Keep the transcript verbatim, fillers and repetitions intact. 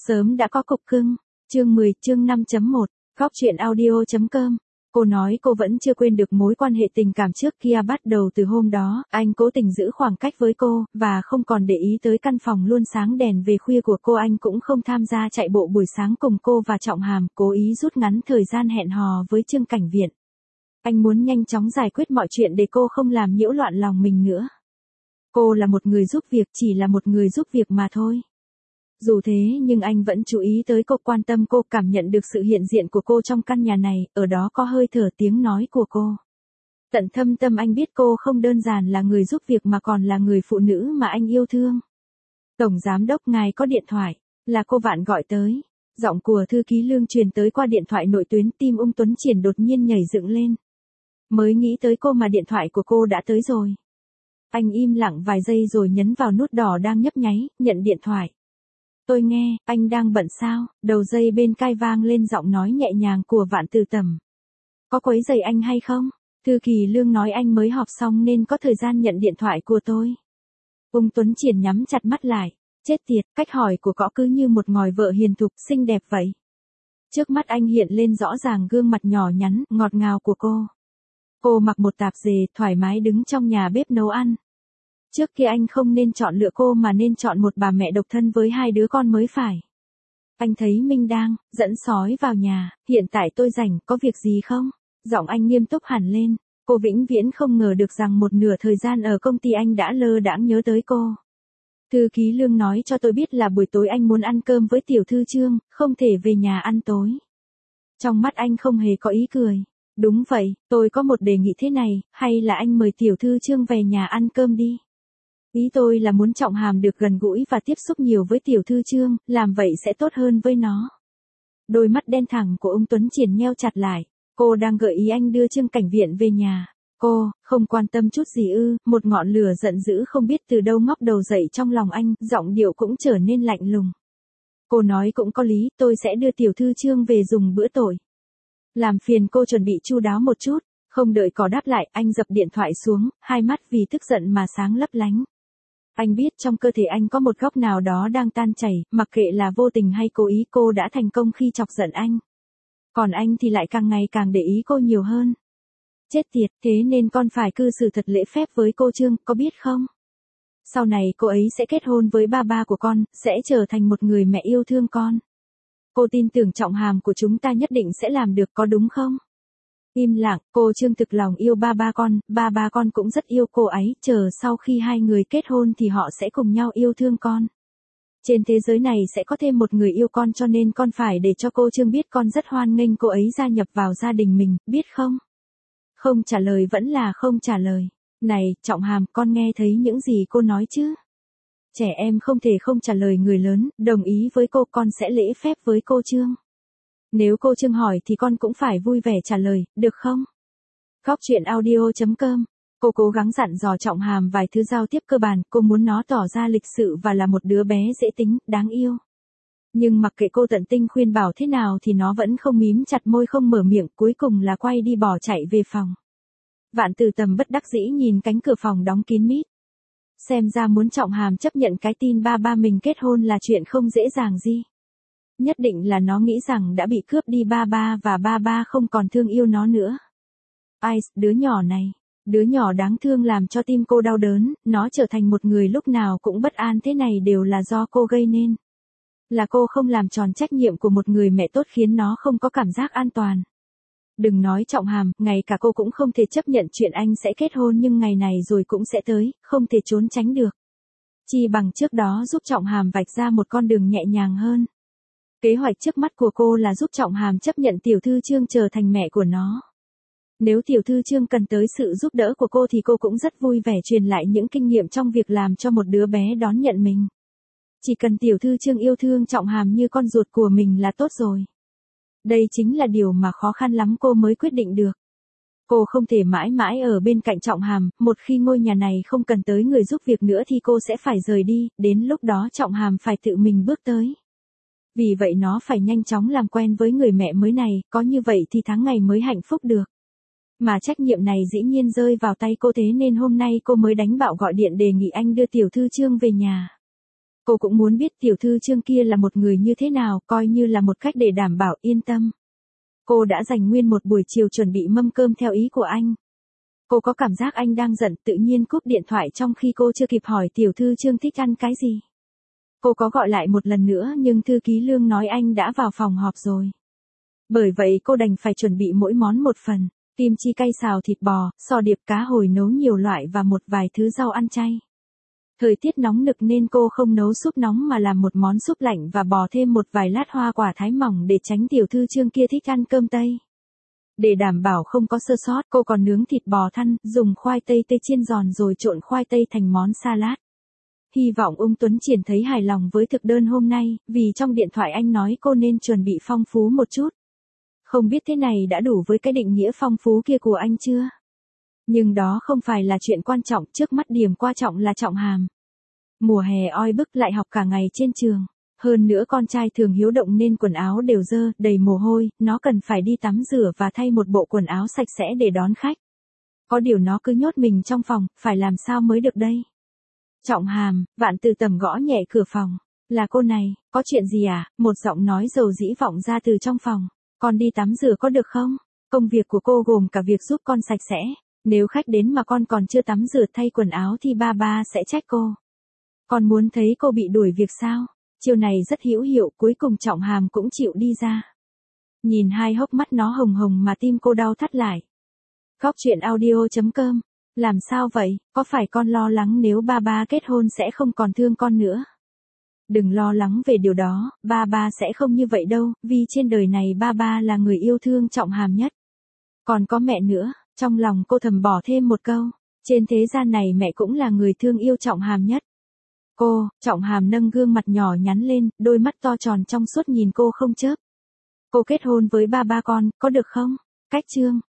Sớm đã có cục cưng. Chương mười, chương năm chấm một, Góc truyện audio chấm com. Cô nói cô vẫn chưa quên được mối quan hệ tình cảm trước kia bắt đầu từ hôm đó, anh cố tình giữ khoảng cách với cô, và không còn để ý tới căn phòng luôn sáng đèn về khuya của cô. Anh cũng không tham gia chạy bộ buổi sáng cùng cô và Trọng Hàm, cố ý rút ngắn thời gian hẹn hò với Trương Cảnh Viện. Anh muốn nhanh chóng giải quyết mọi chuyện để cô không làm nhiễu loạn lòng mình nữa. Cô là một người giúp việc, chỉ là một người giúp việc mà thôi. Dù thế nhưng anh vẫn chú ý tới cô, quan tâm cô, cảm nhận được sự hiện diện của cô trong căn nhà này, ở đó có hơi thở tiếng nói của cô. Tận thâm tâm anh biết cô không đơn giản là người giúp việc mà còn là người phụ nữ mà anh yêu thương. Tổng giám đốc, ngài có điện thoại, là cô Vạn gọi tới. Giọng của thư ký Lương truyền tới qua điện thoại nội tuyến, tim Ung Tuấn Triển đột nhiên nhảy dựng lên. Mới nghĩ tới cô mà điện thoại của cô đã tới rồi. Anh im lặng vài giây rồi nhấn vào nút đỏ đang nhấp nháy, nhận điện thoại. Tôi nghe, anh đang bận sao? Đầu dây bên tai vang lên giọng nói nhẹ nhàng của Vạn Từ Tầm. Có quấy rầy anh hay không? Thư ký Lương nói anh mới họp xong nên có thời gian nhận điện thoại của tôi. Ung Tuấn Triển nhắm chặt mắt lại. Chết tiệt, cách hỏi của cậu cứ như một ngòi vợ hiền thục, xinh đẹp vậy. Trước mắt anh hiện lên rõ ràng gương mặt nhỏ nhắn, ngọt ngào của cô. Cô mặc một tạp dề, thoải mái đứng trong nhà bếp nấu ăn. Trước kia anh không nên chọn lựa cô mà nên chọn một bà mẹ độc thân với hai đứa con mới phải. Anh thấy Minh đang dẫn sói vào nhà, hiện tại tôi rảnh, có việc gì không? Giọng anh nghiêm túc hẳn lên. Cô vĩnh viễn không ngờ được rằng một nửa thời gian ở công ty anh đã lơ đãng nhớ tới cô. Thư ký Lương nói cho tôi biết là buổi tối anh muốn ăn cơm với tiểu thư Trương, không thể về nhà ăn tối. Trong mắt anh không hề có ý cười. Đúng vậy, tôi có một đề nghị thế này, hay là anh mời tiểu thư Trương về nhà ăn cơm đi. Ý tôi là muốn Trọng Hàm được gần gũi và tiếp xúc nhiều với tiểu thư Trương, làm vậy sẽ tốt hơn với nó. Đôi mắt đen thẳng của ông Tuấn Triển nheo chặt lại. Cô đang gợi ý anh đưa Trương Cảnh Viện về nhà. Cô, không quan tâm chút gì ư? Một ngọn lửa giận dữ không biết từ đâu ngóc đầu dậy trong lòng anh, giọng điệu cũng trở nên lạnh lùng. Cô nói cũng có lý, tôi sẽ đưa tiểu thư Trương về dùng bữa tối. Làm phiền cô chuẩn bị chu đáo một chút. Không đợi có đáp lại, anh dập điện thoại xuống, hai mắt vì tức giận mà sáng lấp lánh. Anh biết trong cơ thể anh có một góc nào đó đang tan chảy, mặc kệ là vô tình hay cố ý, cô đã thành công khi chọc giận anh. Còn anh thì lại càng ngày càng để ý cô nhiều hơn. Chết tiệt, thế nên con phải cư xử thật lễ phép với cô Trương, có biết không? Sau này cô ấy sẽ kết hôn với ba ba của con, sẽ trở thành một người mẹ yêu thương con. Cô tin tưởng Trọng Hàm của chúng ta nhất định sẽ làm được, có đúng không? Im lặng, cô Trương thực lòng yêu ba ba con, ba ba con cũng rất yêu cô ấy, chờ sau khi hai người kết hôn thì họ sẽ cùng nhau yêu thương con. Trên thế giới này sẽ có thêm một người yêu con, cho nên con phải để cho cô Trương biết con rất hoan nghênh cô ấy gia nhập vào gia đình mình, biết không? Không trả lời vẫn là không trả lời. Này, Trọng Hàm, con nghe thấy những gì cô nói chứ? Trẻ em không thể không trả lời người lớn, đồng ý với cô, con sẽ lễ phép với cô Trương. Nếu cô Trương hỏi thì con cũng phải vui vẻ trả lời, được không? Góc truyện audio chấm com. Cô cố gắng dặn dò Trọng Hàm vài thứ giao tiếp cơ bản, cô muốn nó tỏ ra lịch sự và là một đứa bé dễ tính, đáng yêu. Nhưng mặc kệ cô tận tình khuyên bảo thế nào thì nó vẫn không mím chặt môi, không mở miệng, cuối cùng là quay đi bỏ chạy về phòng. Vạn Từ Tầm bất đắc dĩ nhìn cánh cửa phòng đóng kín mít. Xem ra muốn Trọng Hàm chấp nhận cái tin ba ba mình kết hôn là chuyện không dễ dàng gì. Nhất định là nó nghĩ rằng đã bị cướp đi ba ba và ba ba không còn thương yêu nó nữa. Ai, đứa nhỏ này, đứa nhỏ đáng thương làm cho tim cô đau đớn, nó trở thành một người lúc nào cũng bất an thế này đều là do cô gây nên. Là cô không làm tròn trách nhiệm của một người mẹ tốt khiến nó không có cảm giác an toàn. Đừng nói Trọng Hàm, ngay cả cô cũng không thể chấp nhận chuyện anh sẽ kết hôn, nhưng ngày này rồi cũng sẽ tới, không thể trốn tránh được. Chi bằng trước đó giúp Trọng Hàm vạch ra một con đường nhẹ nhàng hơn. Kế hoạch trước mắt của cô là giúp Trọng Hàm chấp nhận tiểu thư Trương trở thành mẹ của nó. Nếu tiểu thư Trương cần tới sự giúp đỡ của cô thì cô cũng rất vui vẻ truyền lại những kinh nghiệm trong việc làm cho một đứa bé đón nhận mình. Chỉ cần tiểu thư Trương yêu thương Trọng Hàm như con ruột của mình là tốt rồi. Đây chính là điều mà khó khăn lắm cô mới quyết định được. Cô không thể mãi mãi ở bên cạnh Trọng Hàm, một khi ngôi nhà này không cần tới người giúp việc nữa thì cô sẽ phải rời đi, đến lúc đó Trọng Hàm phải tự mình bước tới. Vì vậy nó phải nhanh chóng làm quen với người mẹ mới này, có như vậy thì tháng ngày mới hạnh phúc được. Mà trách nhiệm này dĩ nhiên rơi vào tay cô, thế nên hôm nay cô mới đánh bạo gọi điện đề nghị anh đưa tiểu thư Trương về nhà. Cô cũng muốn biết tiểu thư Trương kia là một người như thế nào, coi như là một cách để đảm bảo yên tâm. Cô đã dành nguyên một buổi chiều chuẩn bị mâm cơm theo ý của anh. Cô có cảm giác anh đang giận, tự nhiên cúp điện thoại trong khi cô chưa kịp hỏi tiểu thư Trương thích ăn cái gì. Cô có gọi lại một lần nữa nhưng thư ký Lương nói anh đã vào phòng họp rồi. Bởi vậy cô đành phải chuẩn bị mỗi món một phần, kim chi cay xào thịt bò, sò điệp cá hồi nấu nhiều loại và một vài thứ rau ăn chay. Thời tiết nóng nực nên cô không nấu súp nóng mà làm một món súp lạnh và bò thêm một vài lát hoa quả thái mỏng để tránh tiểu thư Trương kia thích ăn cơm tây. Để đảm bảo không có sơ sót, cô còn nướng thịt bò thăn, dùng khoai tây tây chiên giòn rồi trộn khoai tây thành món salad. Hy vọng ông Tuấn Triển thấy hài lòng với thực đơn hôm nay, vì trong điện thoại anh nói cô nên chuẩn bị phong phú một chút. Không biết thế này đã đủ với cái định nghĩa phong phú kia của anh chưa? Nhưng đó không phải là chuyện quan trọng, trước mắt điểm quan trọng là Trọng Hàm. Mùa hè oi bức lại học cả ngày trên trường. Hơn nữa con trai thường hiếu động nên quần áo đều dơ, đầy mồ hôi, nó cần phải đi tắm rửa và thay một bộ quần áo sạch sẽ để đón khách. Có điều nó cứ nhốt mình trong phòng, phải làm sao mới được đây? Trọng Hàm, Vạn Từ Tầm gõ nhẹ cửa phòng. Là cô này, có chuyện gì à? Một giọng nói dầu dĩ vọng ra từ trong phòng. Con đi tắm rửa có được không? Công việc của cô gồm cả việc giúp con sạch sẽ. Nếu khách đến mà con còn chưa tắm rửa thay quần áo thì ba ba sẽ trách cô. Con muốn thấy cô bị đuổi việc sao? Chiều này rất hữu hiệu, cuối cùng Trọng Hàm cũng chịu đi ra. Nhìn hai hốc mắt nó hồng hồng mà tim cô đau thắt lại. Góc chuyện audio chấm com. Làm sao vậy, có phải con lo lắng nếu ba ba kết hôn sẽ không còn thương con nữa? Đừng lo lắng về điều đó, ba ba sẽ không như vậy đâu, vì trên đời này ba ba là người yêu thương Trọng Hàm nhất. Còn có mẹ nữa, trong lòng cô thầm bỏ thêm một câu, trên thế gian này mẹ cũng là người thương yêu Trọng Hàm nhất. Cô, Trọng Hàm nâng gương mặt nhỏ nhắn lên, đôi mắt to tròn trong suốt nhìn cô không chớp. Cô kết hôn với ba ba con, có được không? Cách chương.